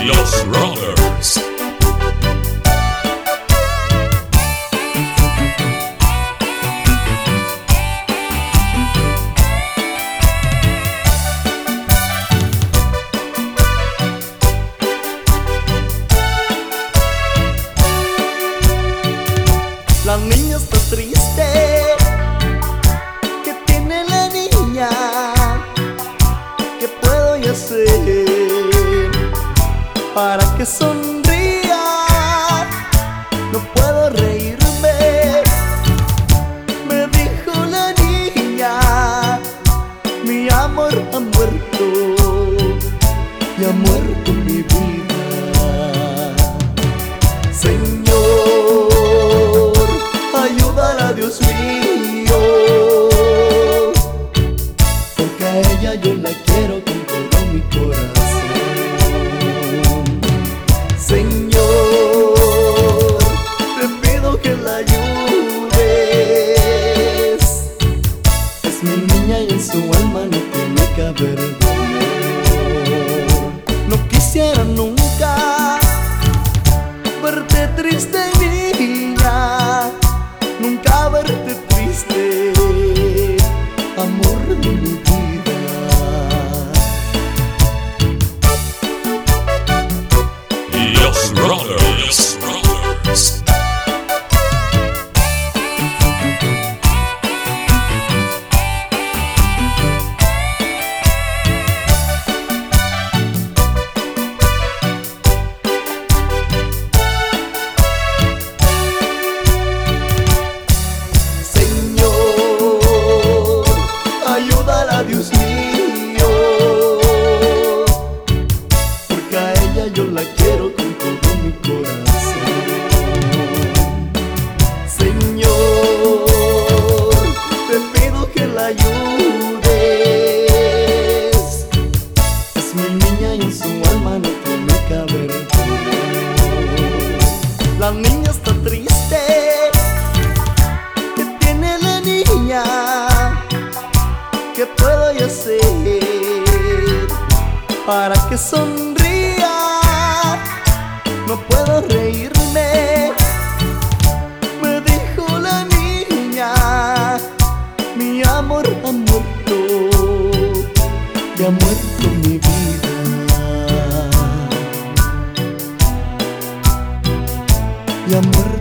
Los Brothers. La niña está triste. ¿Qué tiene la niña? ¿Qué puedo yo hacer para que sonría? No puedo reírme. Me dijo la niña: mi amor ha muerto y ha muerto mi vida. Señor, ayúdala, Dios mío, porque a ella yo la quiero con todo mi corazón. Señor, te pido que la ayudes. Es mi niña y en su alma no tiene que haber dolor. No quisiera nunca verte triste, niña, nunca verte triste, amor de mi vida. Los Brothers. Ayúdala, Dios mío, porque a ella yo la quiero con todo mi corazón. Señor, te pido que la ayudes. Es mi niña y en su alma no tiene que haber dolor. La niña está triste. ¿Qué tiene la niña? ¿Qué puedo yo hacer para que sonría? No puedo reírme. Me dijo la niña: mi amor ha muerto y ha muerto mi vida. Y ha muerto